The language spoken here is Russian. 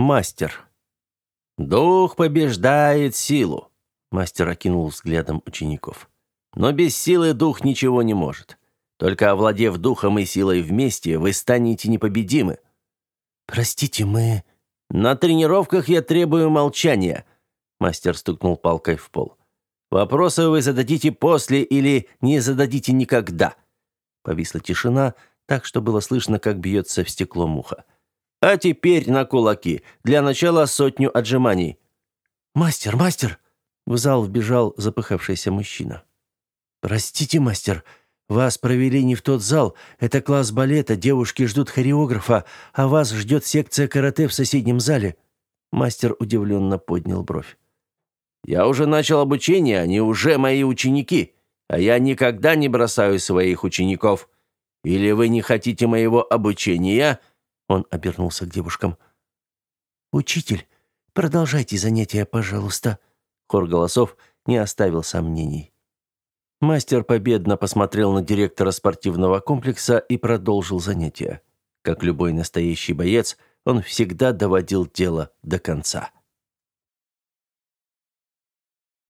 мастер. Дух побеждает силу. Мастер окинул взглядом учеников. Но без силы дух ничего не может. Только овладев духом и силой вместе, вы станете непобедимы. Простите, мы... На тренировках я требую молчания. Мастер стукнул палкой в пол. Вопросы вы зададите после или не зададите никогда. Повисла тишина, так что было слышно, как бьется в стекло муха. А теперь на кулаки. Для начала 100 отжиманий. Мастер! В зал вбежал запыхавшийся мужчина. Простите, мастер, вас провели не в тот зал. Это класс балета, девушки ждут хореографа, а вас ждет секция карате в соседнем зале. Мастер удивленно поднял бровь. Я уже начал обучение, они уже мои ученики, а я никогда не бросаю своих учеников. Или вы не хотите моего обучения? Он обернулся к девушкам. Учитель, продолжайте занятия, пожалуйста. Хор голосов не оставил сомнений. Мастер победно посмотрел на директора спортивного комплекса и продолжил занятия. Как любой настоящий боец, он всегда доводил дело до конца.